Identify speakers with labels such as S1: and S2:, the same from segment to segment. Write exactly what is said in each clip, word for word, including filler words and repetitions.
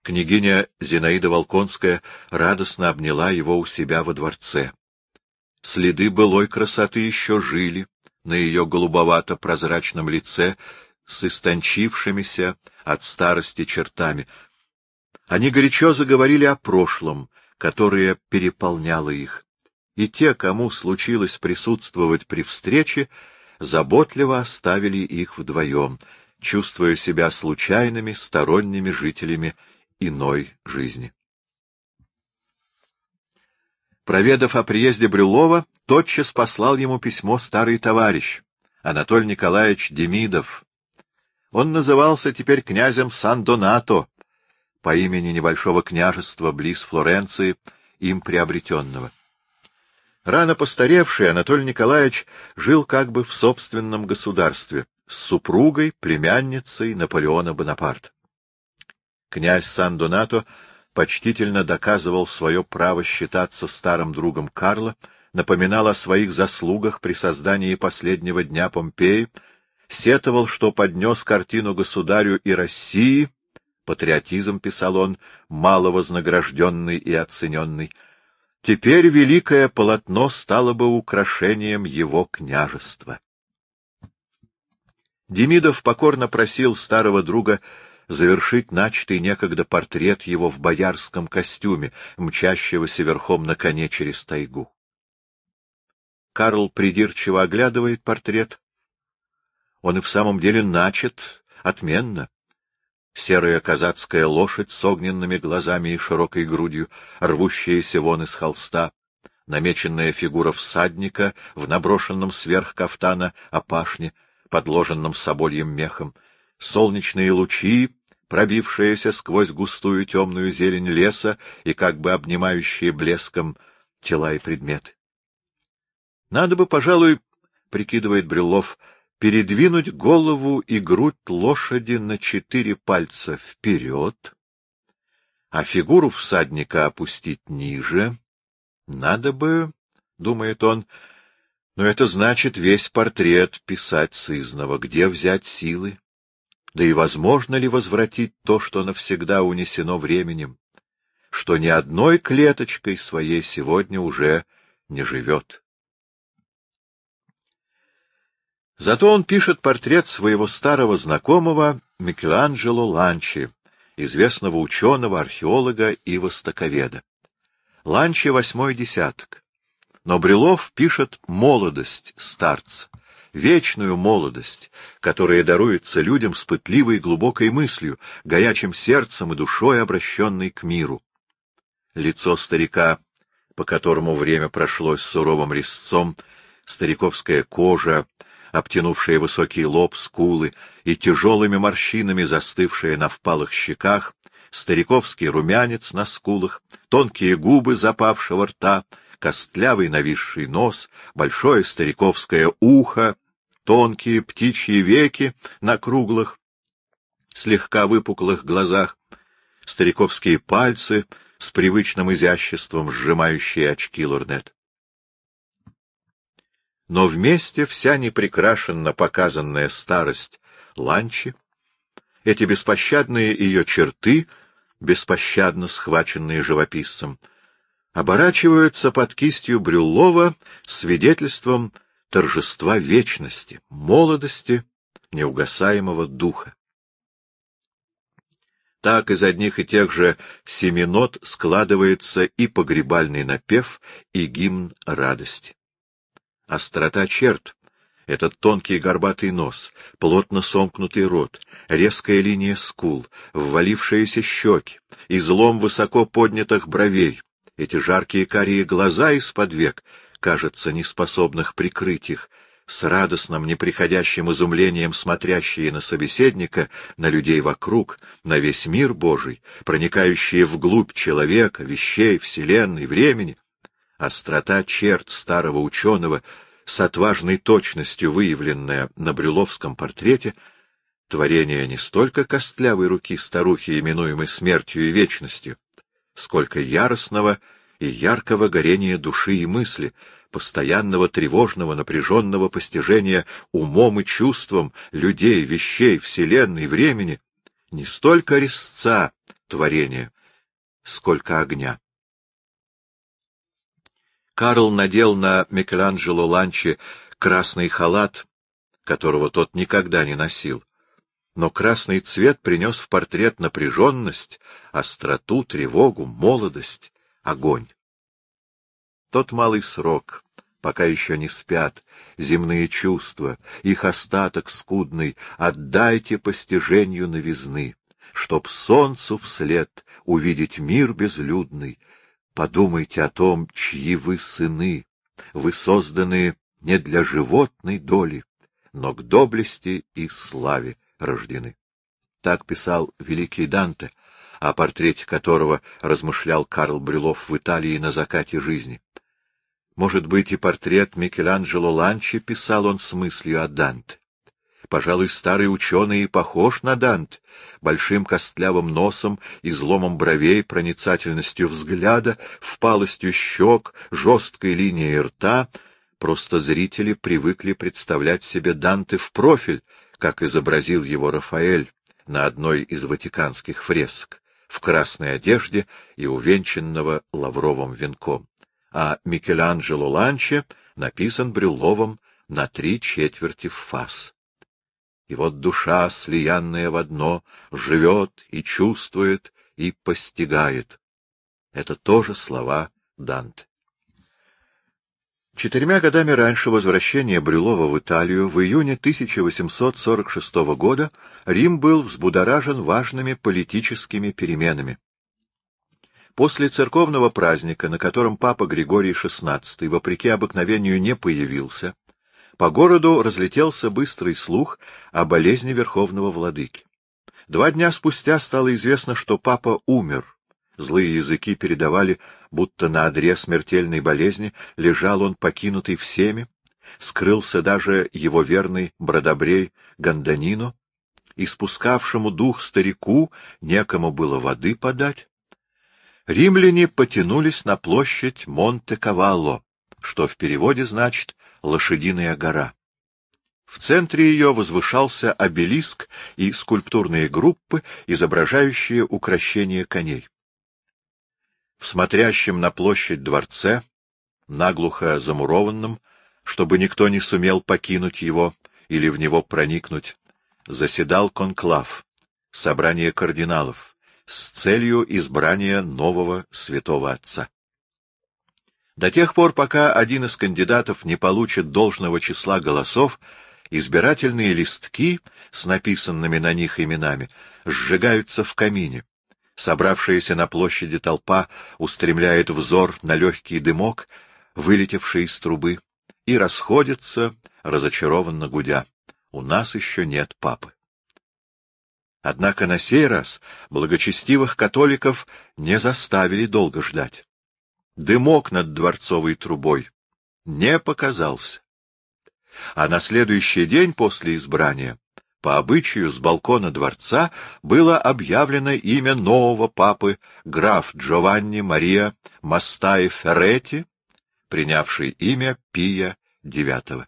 S1: Княгиня Зинаида Волконская радостно обняла его у себя во дворце. Следы былой красоты еще жили на ее голубовато-прозрачном лице с истончившимися от старости чертами. Они горячо заговорили о прошлом, которое переполняло их, и те, кому случилось присутствовать при встрече, заботливо оставили их вдвоем, чувствуя себя случайными сторонними жителями иной жизни. Проведав о приезде Брюллова, тотчас послал ему письмо старый товарищ, Анатолий Николаевич Демидов. Он назывался теперь князем Сан-Донато, по имени небольшого княжества близ Флоренции, им приобретенного. Рано постаревший Анатолий Николаевич жил как бы в собственном государстве, с супругой, племянницей Наполеона Бонапарта. Князь Сан-Донато почтительно доказывал свое право считаться старым другом Карла, напоминал о своих заслугах при создании последнего дня Помпеи, сетовал, что поднес картину государю и России, патриотизм, писал он, мало вознагражденный и оцененный. Теперь великое полотно стало бы украшением его княжества. Демидов покорно просил старого друга завершить начатый некогда портрет его в боярском костюме, мчащегося верхом на коне через тайгу. Карл придирчиво оглядывает портрет. Он и в самом деле начат отменно. Серая казацкая лошадь с огненными глазами и широкой грудью, рвущаяся вон из холста, намеченная фигура всадника в наброшенном сверх кафтана опашне, подложенном собольем мехом, солнечные лучи, пробившиеся сквозь густую темную зелень леса и как бы обнимающие блеском тела и предметы. Надо бы, пожалуй, прикидывает Брюллов, передвинуть голову и грудь лошади на четыре пальца вперед, а фигуру всадника опустить ниже. Надо бы, думает он, но это значит весь портрет писать сызнова, где взять силы, да и возможно ли возвратить то, что навсегда унесено временем, что ни одной клеточкой своей сегодня уже не живет. Зато он пишет портрет своего старого знакомого Микеланджело Ланчи, известного ученого, археолога и востоковеда. Ланчи восьмой десяток. Но Брюллов пишет молодость старца, вечную молодость, которая даруется людям с пытливой и глубокой мыслью, горячим сердцем и душой, обращенной к миру. Лицо старика, по которому время прошлось суровым резцом, стариковская кожа, обтянувшая высокий лоб, скулы и тяжелыми морщинами застывшая на впалых щеках, стариковский румянец на скулах, тонкие губы запавшего рта, костлявый нависший нос, большое стариковское ухо, тонкие птичьи веки на круглых, слегка выпуклых глазах, стариковские пальцы с привычным изяществом, сжимающие очки лорнет. Но вместе вся неприкрашенно показанная старость Ланчи, эти беспощадные ее черты, беспощадно схваченные живописцем, оборачиваются под кистью Брюллова свидетельством торжества вечности, молодости, неугасаемого духа. Так из одних и тех же семи нот складывается и погребальный напев, и гимн радости. Острота черт, этот тонкий горбатый нос, плотно сомкнутый рот, резкая линия скул, ввалившиеся щеки, излом высоко поднятых бровей, эти жаркие карие глаза из-под век, кажется, неспособных прикрыть их, с радостным неприходящим изумлением смотрящие на собеседника, на людей вокруг, на весь мир Божий, проникающие вглубь человека, вещей, вселенной, времени. Острота черт старого ученого, с отважной точностью выявленная на брюлловском портрете, творение не столько костлявой руки старухи, именуемой смертью и вечностью, сколько яростного и яркого горения души и мысли, постоянного тревожного напряженного постижения умом и чувством людей, вещей, вселенной, времени, не столько резца, творения, сколько огня. Карл надел на Микеланджело Ланчи красный халат, которого тот никогда не носил. Но красный цвет принес в портрет напряженность, остроту, тревогу, молодость, огонь. Тот малый срок, пока еще не спят, земные чувства, их остаток скудный, отдайте постижению новизны, чтоб солнцу вслед увидеть мир безлюдный. Подумайте о том, чьи вы сыны, вы созданы не для животной доли, но к доблести и славе рождены. Так писал великий Данте, о портрете которого размышлял Карл Брюлов в Италии на закате жизни. Может быть, и портрет Микеланджело Ланчи писал он с мыслью о Данте. Пожалуй, старый ученый и похож на Данте, большим костлявым носом, изломом бровей, проницательностью взгляда, впалостью щек, жесткой линией рта. Просто зрители привыкли представлять себе Данте в профиль, как изобразил его Рафаэль на одной из ватиканских фресок, в красной одежде и увенчанного лавровым венком. А Микеланджело Ланчи написан Брюловым на три четверти в фас. И вот душа, слиянная в одно, живет и чувствует и постигает. Это тоже слова Данте. Четырьмя годами раньше возвращения Брюлова в Италию, в июне тысяча восемьсот сорок шестого года, Рим был взбудоражен важными политическими переменами. После церковного праздника, на котором папа Григорий шестнадцатый, вопреки обыкновению, не появился, по городу разлетелся быстрый слух о болезни верховного владыки. Два дня спустя стало известно, что папа умер. Злые языки передавали, будто на одре смертельной болезни лежал он покинутый всеми, скрылся даже его верный бродобрей Ганданино, и спускавшему дух старику некому было воды подать. Римляне потянулись на площадь Монте-Кавалло, что в переводе значит «Лошадиная гора». В центре ее возвышался обелиск и скульптурные группы, изображающие укрощение коней. В смотрящем на площадь дворце, наглухо замурованном, чтобы никто не сумел покинуть его или в него проникнуть, заседал конклав, собрание кардиналов, с целью избрания нового святого отца. До тех пор, пока один из кандидатов не получит должного числа голосов, избирательные листки с написанными на них именами сжигаются в камине. Собравшаяся на площади толпа устремляет взор на легкий дымок, вылетевший из трубы, и расходится, разочарованно гудя. У нас еще нет папы. Однако на сей раз благочестивых католиков не заставили долго ждать. Дымок над дворцовой трубой не показался. А на следующий день после избрания, по обычаю, с балкона дворца было объявлено имя нового папы, граф Джованни Мария Мастаи Ферретти, принявший имя Пия девятого.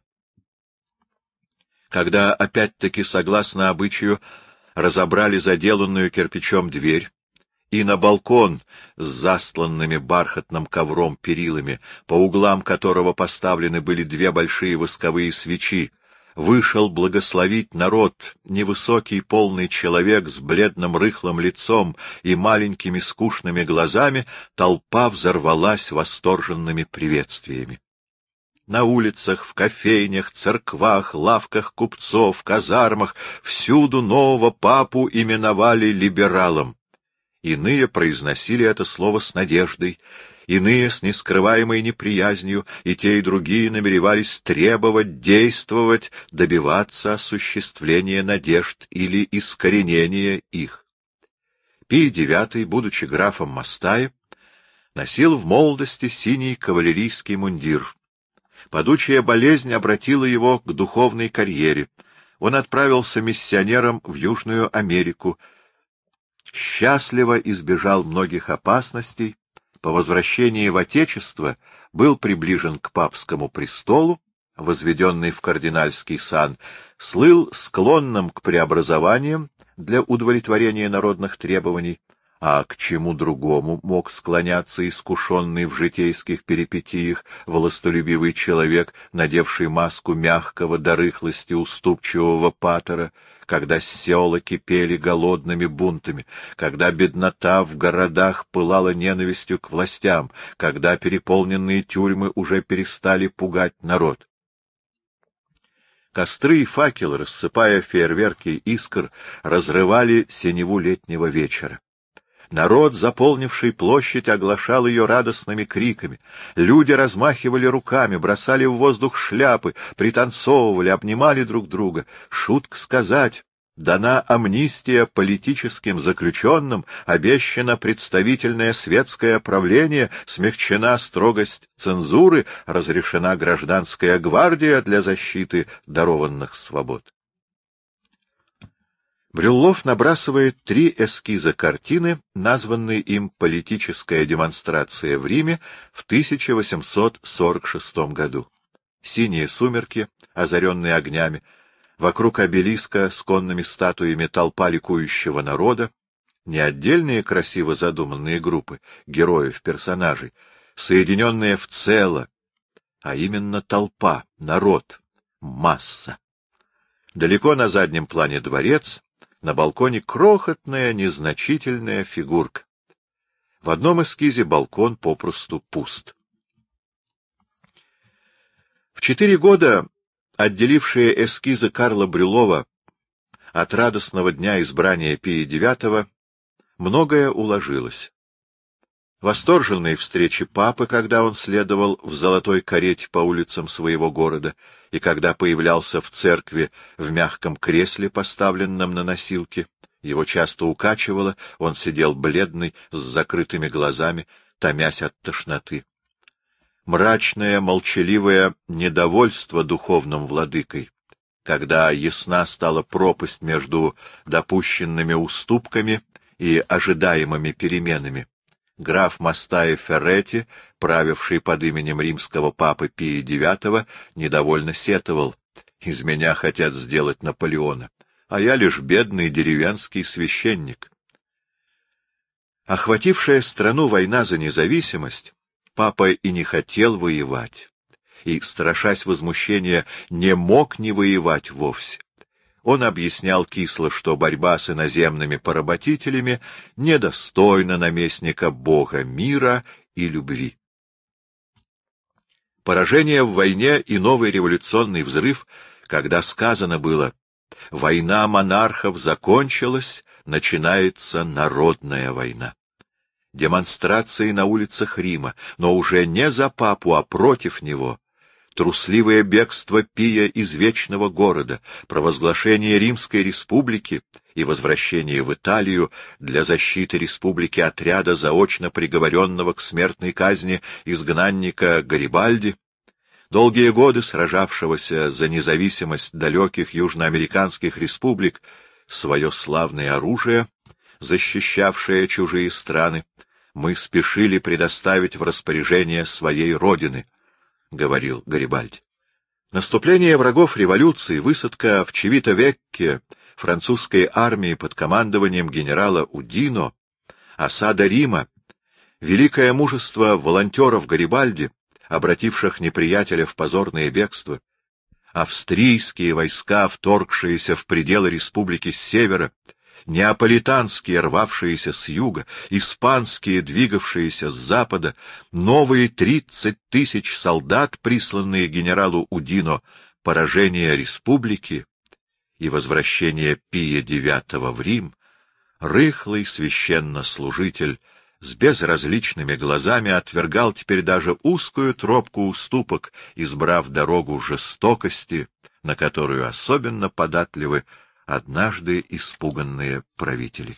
S1: Когда, опять-таки, согласно обычаю, разобрали заделанную кирпичом дверь, и на балкон с застланными бархатным ковром перилами, по углам которого поставлены были две большие восковые свечи, вышел благословить народ невысокий полный человек с бледным рыхлым лицом и маленькими скучными глазами, толпа взорвалась восторженными приветствиями. На улицах, в кофейнях, церквах, лавках купцов, казармах всюду нового папу именовали либералом. Иные произносили это слово с надеждой, иные с нескрываемой неприязнью, и те, и другие намеревались требовать, действовать, добиваться осуществления надежд или искоренения их. Пий девятый, будучи графом Мастаи, носил в молодости синий кавалерийский мундир. Падучая болезнь обратила его к духовной карьере. Он отправился миссионером в Южную Америку, счастливо избежал многих опасностей, по возвращении в Отечество был приближен к папскому престолу, возведенный в кардинальский сан, слыл склонным к преобразованиям для удовлетворения народных требований, А к чему другому мог склоняться искушенный в житейских перипетиях властолюбивый человек, надевший маску мягкого до рыхлости уступчивого патера, когда села кипели голодными бунтами, когда беднота в городах пылала ненавистью к властям, когда переполненные тюрьмы уже перестали пугать народ? Костры и факелы, рассыпая фейерверки искр, разрывали синеву летнего вечера. Народ, заполнивший площадь, оглашал ее радостными криками. Люди размахивали руками, бросали в воздух шляпы, пританцовывали, обнимали друг друга. Шутка сказать, дана амнистия политическим заключенным, обещано представительное светское правление, смягчена строгость цензуры, разрешена гражданская гвардия для защиты дарованных свобод. Брюллов набрасывает три эскиза картины, названной им «Политическая демонстрация в Риме» в тысяча восемьсот сорок шестом году. Синие сумерки, озаренные огнями, вокруг обелиска с конными статуями толпа ликующего народа, не отдельные красиво задуманные группы героев, персонажей, соединенные в цело, а именно толпа, народ, масса. Далеко на заднем плане дворец, на балконе крохотная, незначительная фигурка. В одном эскизе балкон попросту пуст. В четыре года, отделившие эскизы Карла Брюллова от радостного дня избрания Пия девятого, многое уложилось. Восторженные встречи папы, когда он следовал в золотой карете по улицам своего города, и когда появлялся в церкви в мягком кресле, поставленном на носилки, его часто укачивало, он сидел бледный, с закрытыми глазами, томясь от тошноты. Мрачное, молчаливое недовольство духовным владыкой, когда ясна стала пропасть между допущенными уступками и ожидаемыми переменами. Граф Мастаи Феррети, правивший под именем римского папы Пия девятого, недовольно сетовал: «Из меня хотят сделать Наполеона, а я лишь бедный деревенский священник». Охватившая страну война за независимость, папа и не хотел воевать, и, страшась возмущения, не мог не воевать вовсе. Он объяснял кисло, что борьба с иноземными поработителями недостойна наместника Бога мира и любви. Поражение в войне и новый революционный взрыв, когда сказано было «война монархов закончилась, начинается народная война». Демонстрации на улицах Рима, но уже не за папу, а против него. Трусливое бегство Пия из вечного города, провозглашение Римской республики и возвращение в Италию для защиты республики отряда заочно приговоренного к смертной казни изгнанника Гарибальди, долгие годы сражавшегося за независимость далеких южноамериканских республик, свое славное оружие, защищавшее чужие страны, мы спешили предоставить в распоряжение своей родины, — говорил Гарибальди. Наступление врагов революции, высадка в Чивито-Векке французской армии под командованием генерала Удино, осада Рима, великое мужество волонтеров Гарибальди, обративших неприятеля в позорное бегство, австрийские войска, вторгшиеся в пределы республики с севера, неаполитанские, рвавшиеся с юга, испанские, двигавшиеся с запада, новые тридцать тысяч солдат, присланные генералу Удино, поражение республики и возвращение Пия девятого в Рим, рыхлый священнослужитель с безразличными глазами отвергал теперь даже узкую тропку уступок, избрав дорогу жестокости, на которую особенно податливы однажды испуганные правители.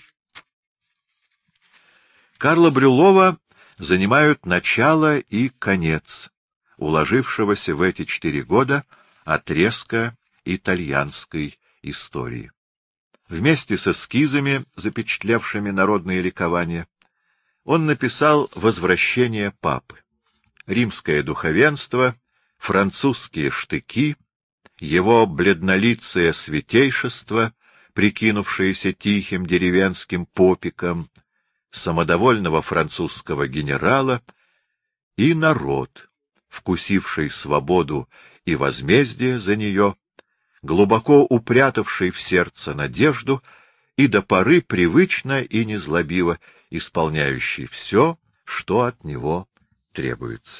S1: Карла Брюллова занимают начало и конец уложившегося в эти четыре года отрезка итальянской истории. Вместе с эскизами, запечатлевшими народные ликования, он написал «Возвращение папы», римское духовенство, французские штыки, его бледнолицее святейшество, прикинувшееся тихим деревенским попиком, самодовольного французского генерала и народ, вкусивший свободу и возмездие за нее, глубоко упрятавший в сердце надежду и до поры привычно и незлобиво исполняющий все, что от него требуется.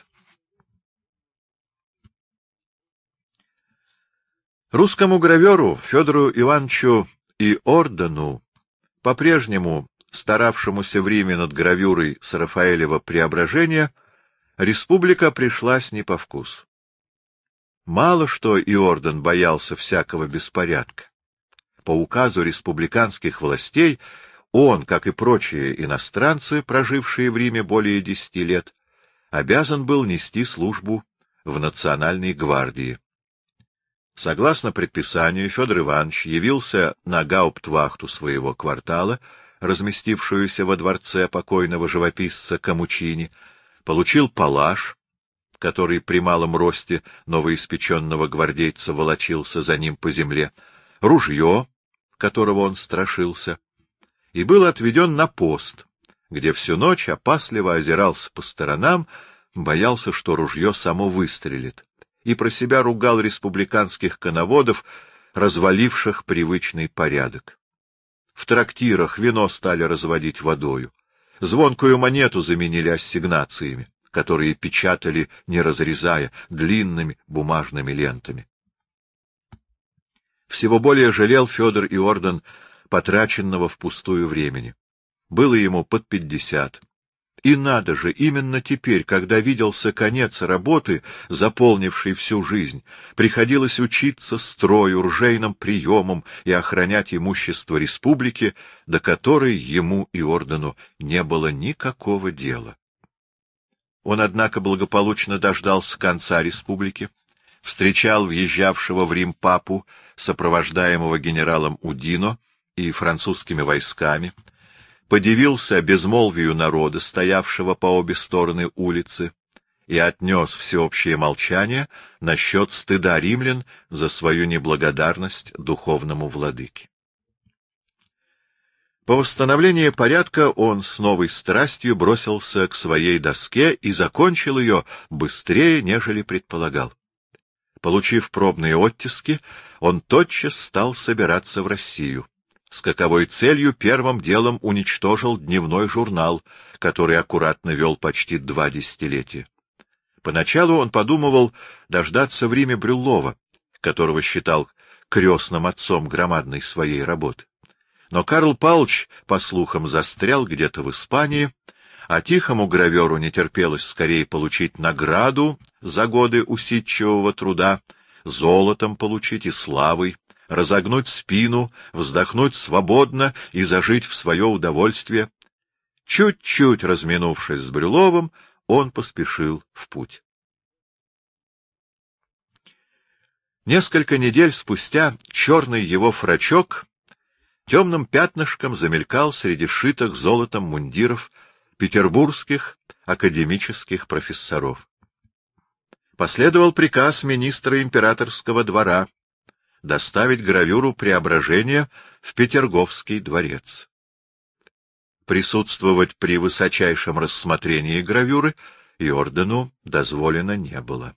S1: Русскому граверу Федору Ивановичу Иордану, по-прежнему старавшемуся в Риме над гравюрой с Рафаэлева «Преображения», республика пришлась не по вкусу. Мало что Иордан боялся всякого беспорядка. По указу республиканских властей он, как и прочие иностранцы, прожившие в Риме более десяти лет, обязан был нести службу в Национальной гвардии. Согласно предписанию, Федор Иванович явился на гауптвахту своего квартала, разместившуюся во дворце покойного живописца Камучини, получил палаш, который при малом росте новоиспеченного гвардейца волочился за ним по земле, ружье, которого он страшился, и был отведен на пост, где всю ночь опасливо озирался по сторонам, боялся, что ружье само выстрелит, и про себя ругал республиканских коноводов, разваливших привычный порядок. В трактирах вино стали разводить водою, звонкую монету заменили ассигнациями, которые печатали, не разрезая, длинными бумажными лентами. Всего более жалел Федор Иордан потраченного впустую времени. Было ему под пятьдесят. И надо же, именно теперь, когда виделся конец работы, заполнившей всю жизнь, приходилось учиться строю, ружейным приемам и охранять имущество республики, до которой ему, Иордану, не было никакого дела. Он, однако, благополучно дождался конца республики, встречал въезжавшего в Рим папу, сопровождаемого генералом Удино и французскими войсками, подивился безмолвию народа, стоявшего по обе стороны улицы, и отнес всеобщее молчание насчет стыда римлян за свою неблагодарность духовному владыке. По восстановлении порядка он с новой страстью бросился к своей доске и закончил ее быстрее, нежели предполагал. Получив пробные оттиски, он тотчас стал собираться в Россию. С каковой целью первым делом уничтожил дневной журнал, который аккуратно вел почти два десятилетия. Поначалу он подумывал дождаться в Риме Брюллова, которого считал крестным отцом громадной своей работы. Но Карл Павлович, по слухам, застрял где-то в Испании, а тихому граверу не терпелось скорее получить награду за годы усидчивого труда, золотом получить и славой, разогнуть спину, вздохнуть свободно и зажить в свое удовольствие. Чуть-чуть разминувшись с Брюлловым, он поспешил в путь. Несколько недель спустя черный его фрачок темным пятнышком замелькал среди шитых золотом мундиров петербургских академических профессоров. Последовал приказ министра императорского двора доставить гравюру «Преображения» в Петерговский дворец. Присутствовать при высочайшем рассмотрении гравюры Иордану дозволено не было.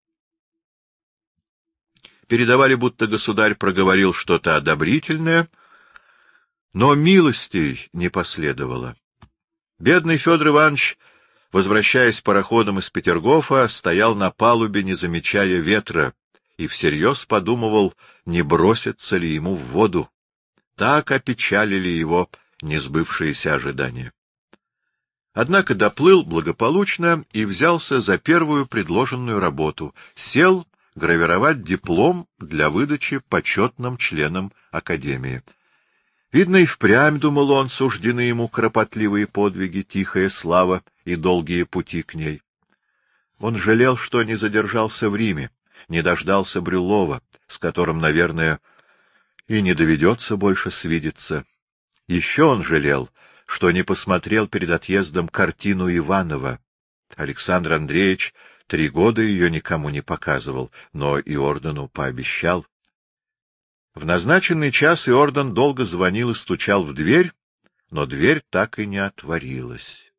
S1: Передавали, будто государь проговорил что-то одобрительное, но милостей не последовало. Бедный Федор Иванович, возвращаясь пароходом из Петергофа, стоял на палубе, не замечая ветра, и всерьез подумывал, не бросится ли ему в воду. Так опечалили его несбывшиеся ожидания. Однако доплыл благополучно и взялся за первую предложенную работу, сел гравировать диплом для выдачи почетным членам Академии. Видно, и впрямь, думал он, суждены ему кропотливые подвиги, тихая слава и долгие пути к ней. Он жалел, что не задержался в Риме, не дождался Брюллова, с которым, наверное, и не доведется больше свидеться. Еще он жалел, что не посмотрел перед отъездом картину Иванова. Александр Андреевич три года ее никому не показывал, но Иордану пообещал. В назначенный час Иордан долго звонил и стучал в дверь, но дверь так и не отворилась.